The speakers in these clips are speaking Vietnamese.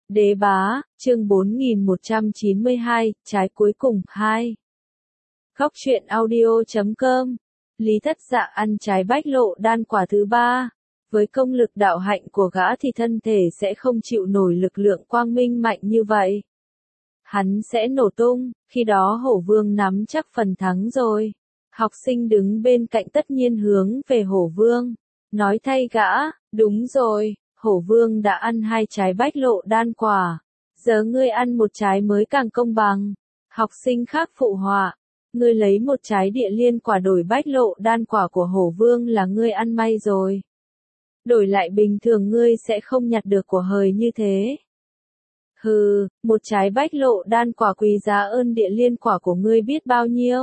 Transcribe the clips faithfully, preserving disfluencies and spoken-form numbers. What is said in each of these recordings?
Đế bá, chương bốn nghìn một trăm chín mươi hai, trái cuối cùng, hai. Góc truyện audio chấm com. Lý Thất Dạ ăn trái bách lộ đan quả thứ ba. Với công lực đạo hạnh của gã thì thân thể sẽ không chịu nổi lực lượng quang minh mạnh như vậy. Hắn sẽ nổ tung, khi đó Hổ Vương nắm chắc phần thắng rồi. Học sinh đứng bên cạnh tất nhiên hướng về Hổ Vương. Nói thay gã, đúng rồi, Hổ Vương đã ăn hai trái bách lộ đan quả. Giờ ngươi ăn một trái mới càng công bằng. Học sinh khác phụ họa. Ngươi lấy một trái địa liên quả đổi bách lộ đan quả của Hổ Vương là ngươi ăn may rồi. Đổi lại bình thường ngươi sẽ không nhặt được của hời như thế. Hừ, một trái bách lộ đan quả quý giá hơn địa liên quả của ngươi biết bao nhiêu.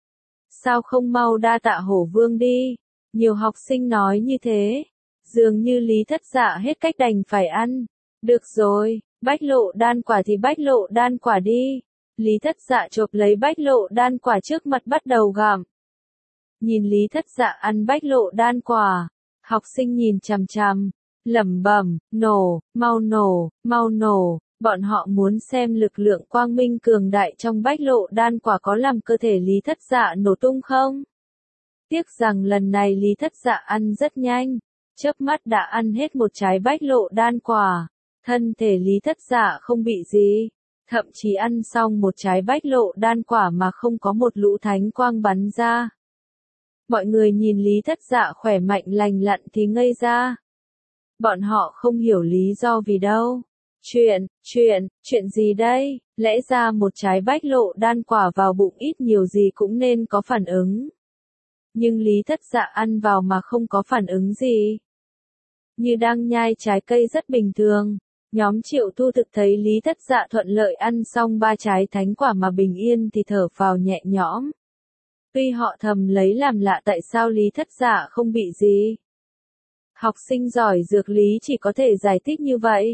Sao không mau đa tạ Hổ Vương đi? Nhiều học sinh nói như thế. Dường như Lý Thất Dạ hết cách đành phải ăn. Được rồi, bách lộ đan quả thì bách lộ đan quả đi. Lý Thất Dạ chộp lấy bách lộ đan quả trước mặt bắt đầu gặm. Nhìn Lý Thất Dạ ăn bách lộ đan quả, học sinh nhìn chằm chằm, lẩm bẩm, nổ, mau nổ, mau nổ. Bọn họ muốn xem lực lượng quang minh cường đại trong bách lộ đan quả có làm cơ thể Lý Thất Dạ nổ tung không? Tiếc rằng lần này Lý Thất Dạ ăn rất nhanh, chớp mắt đã ăn hết một trái bách lộ đan quả. Thân thể Lý Thất Dạ không bị gì, thậm chí ăn xong một trái bách lộ đan quả mà không có một lũ thánh quang bắn ra. Mọi người nhìn Lý Thất Dạ khỏe mạnh lành lặn thì ngây ra. Bọn họ không hiểu lý do vì đâu. Chuyện, chuyện, chuyện gì đây? Lẽ ra một trái bách lộ đan quả vào bụng ít nhiều gì cũng nên có phản ứng. Nhưng Lý Thất Dạ ăn vào mà không có phản ứng gì. Như đang nhai trái cây rất bình thường. Nhóm Triệu Thu thực thấy Lý Thất Dạ thuận lợi ăn xong ba trái thánh quả mà bình yên thì thở phào nhẹ nhõm. Tuy họ thầm lấy làm lạ tại sao Lý Thất Dạ không bị gì. Học sinh giỏi dược lý chỉ có thể giải thích như vậy.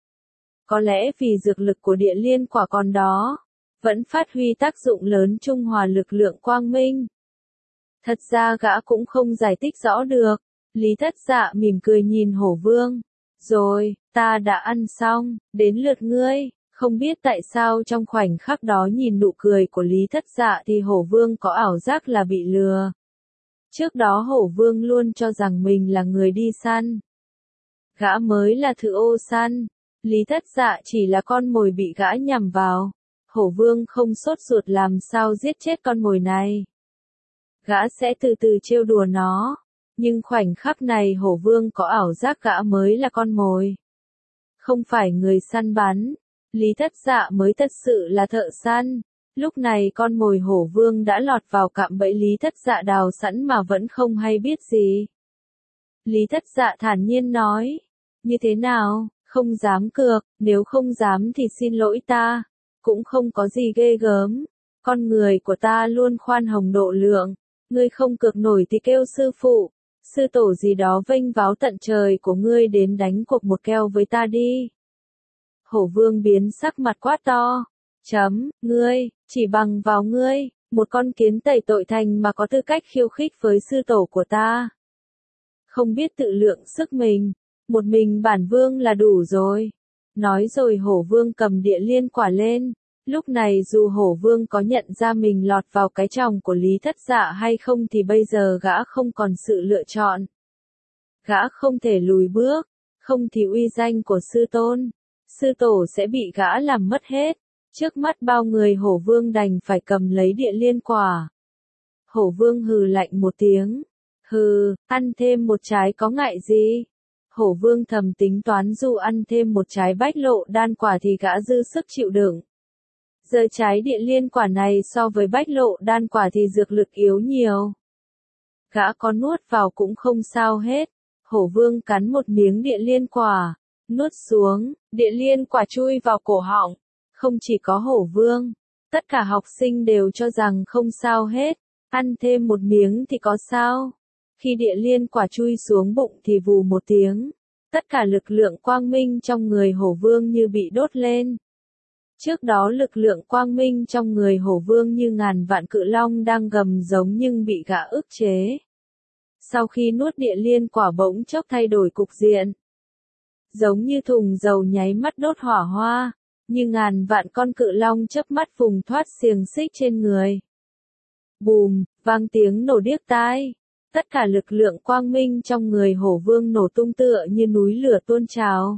Có lẽ vì dược lực của địa liên quả còn đó, vẫn phát huy tác dụng lớn trung hòa lực lượng quang minh. Thật ra gã cũng không giải thích rõ được. Lý Thất Dạ mỉm cười nhìn Hổ Vương. Rồi, ta đã ăn xong, đến lượt ngươi. Không biết tại sao trong khoảnh khắc đó nhìn nụ cười của Lý Thất Dạ thì Hổ Vương có ảo giác là bị lừa. Trước đó Hổ Vương luôn cho rằng mình là người đi săn. Gã mới là thợ ô săn. Lý Thất Dạ chỉ là con mồi bị gã nhằm vào. Hổ Vương không sốt ruột làm sao giết chết con mồi này. Gã sẽ từ từ trêu đùa nó. Nhưng khoảnh khắc này Hổ Vương có ảo giác gã mới là con mồi. Không phải người săn bắn. Lý Thất Dạ mới thật sự là thợ săn. Lúc này con mồi Hổ Vương đã lọt vào cạm bẫy Lý Thất Dạ đào sẵn mà vẫn không hay biết gì. Lý Thất Dạ thản nhiên nói. Như thế nào? Không dám cược, nếu không dám thì xin lỗi ta. Cũng không có gì ghê gớm. Con người của ta luôn khoan hồng độ lượng. Ngươi không cược nổi thì kêu sư phụ. Sư tổ gì đó vênh váo tận trời của ngươi đến đánh cuộc một keo với ta đi. Hổ Vương biến sắc mặt quát to. Chấm, ngươi, chỉ bằng vào ngươi, một con kiến tẩy tội thành mà có tư cách khiêu khích với sư tổ của ta. Không biết tự lượng sức mình, một mình bản vương là đủ rồi. Nói rồi Hổ Vương cầm địa liên quả lên. Lúc này dù Hổ Vương có nhận ra mình lọt vào cái tròng của Lý Thất Dạ hay không thì bây giờ gã không còn sự lựa chọn. Gã không thể lùi bước, không thì uy danh của sư tôn, sư tổ sẽ bị gã làm mất hết. Trước mắt bao người Hổ Vương đành phải cầm lấy địa liên quả. Hổ Vương hừ lạnh một tiếng. Hừ, ăn thêm một trái có ngại gì? Hổ Vương thầm tính toán dù ăn thêm một trái bách lộ đan quả thì gã dư sức chịu đựng. Giờ trái địa liên quả này so với bách lộ đan quả thì dược lực yếu nhiều. Gã có nuốt vào cũng không sao hết. Hổ Vương cắn một miếng địa liên quả, nuốt xuống, địa liên quả chui vào cổ họng. Không chỉ có Hổ Vương, tất cả học sinh đều cho rằng không sao hết. Ăn thêm một miếng thì có sao? Khi địa liên quả chui xuống bụng thì vù một tiếng. Tất cả lực lượng quang minh trong người Hổ Vương như bị đốt lên. Trước đó lực lượng quang minh trong người Hổ Vương như ngàn vạn cự long đang gầm giống nhưng bị gã ức chế. Sau khi nuốt địa liên quả bỗng chốc thay đổi cục diện. giống như thùng dầu nháy mắt đốt hỏa hoa, như ngàn vạn con cự long chớp mắt vùng thoát xiềng xích trên người. Bùm, vang tiếng nổ điếc tai. Tất cả lực lượng quang minh trong người hổ vương nổ tung tựa như núi lửa tuôn trào.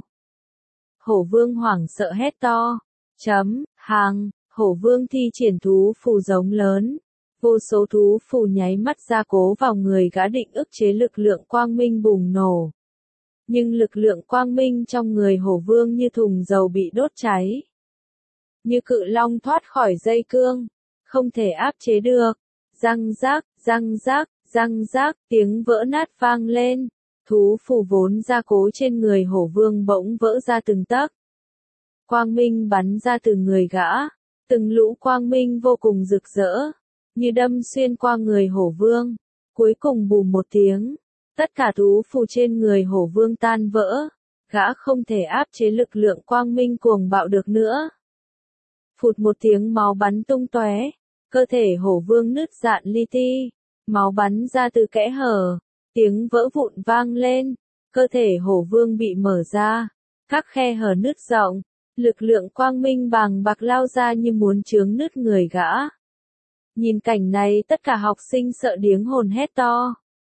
Hổ vương hoảng sợ hét to. Chấm, hàng, hổ vương thi triển thú phù giống lớn. Vô số thú phù nháy mắt gia cố vào người gã định ức chế lực lượng quang minh bùng nổ. Nhưng lực lượng quang minh trong người hổ vương như thùng dầu bị đốt cháy. Như cự long thoát khỏi dây cương, không thể áp chế được. Răng rác, răng rác, răng rác, tiếng vỡ nát vang lên. Thú phù vốn gia cố trên người hổ vương bỗng vỡ ra từng tấc. Quang minh bắn ra từ người gã, từng lũ quang minh vô cùng rực rỡ, như đâm xuyên qua người hổ vương. Cuối cùng bùm một tiếng, tất cả thú phù trên người hổ vương tan vỡ, gã không thể áp chế lực lượng quang minh cuồng bạo được nữa. Phụt một tiếng máu bắn tung tóe, cơ thể hổ vương nứt rạn li ti, máu bắn ra từ kẽ hở, tiếng vỡ vụn vang lên, cơ thể hổ vương bị mở ra, các khe hở nứt rộng, lực lượng quang minh bàng bạc lao ra như muốn chướng nứt người gã. Nhìn cảnh này tất cả học sinh sợ điếng hồn hét to.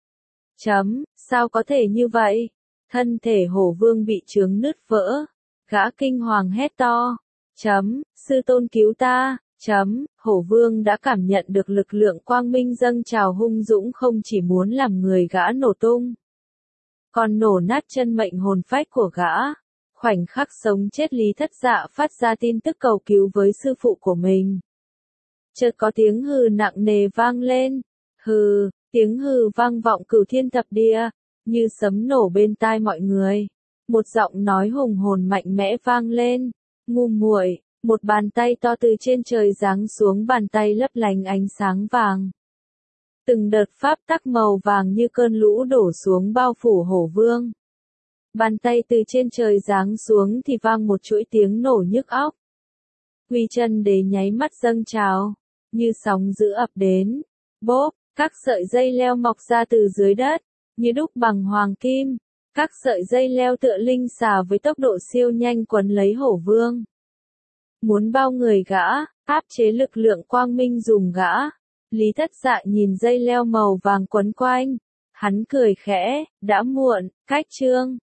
Chấm, sao có thể như vậy? Thân thể hổ vương bị chướng nứt vỡ. Gã kinh hoàng hét to. Chấm, sư tôn cứu ta. Chấm, hổ vương đã cảm nhận được lực lượng quang minh dâng trào hung dũng không chỉ muốn làm người gã nổ tung, còn nổ nát chân mệnh hồn phách của gã. Khoảnh khắc sống chết Lý Thất Dạ phát ra tin tức cầu cứu với sư phụ của mình. Chợt có tiếng hừ nặng nề vang lên. Hừ, tiếng hừ vang vọng cửu thiên thập địa, như sấm nổ bên tai mọi người. Một giọng nói hùng hồn mạnh mẽ vang lên. Ngu muội, một bàn tay to từ trên trời giáng xuống, bàn tay lấp lánh ánh sáng vàng. Từng đợt pháp tắc màu vàng như cơn lũ đổ xuống bao phủ hổ vương. Bàn tay từ trên trời giáng xuống thì vang một chuỗi tiếng nổ nhức óc. Quy chân đế nháy mắt dâng trào, như sóng dữ ập đến. Bốp, các sợi dây leo mọc ra từ dưới đất, như đúc bằng hoàng kim. Các sợi dây leo tựa linh xà với tốc độ siêu nhanh quấn lấy hổ vương. Muốn bao người gã, áp chế lực lượng quang minh dùng gã. Lý Thất Dạ nhìn dây leo màu vàng quấn quanh. Hắn cười khẽ, đã muộn, cách chương.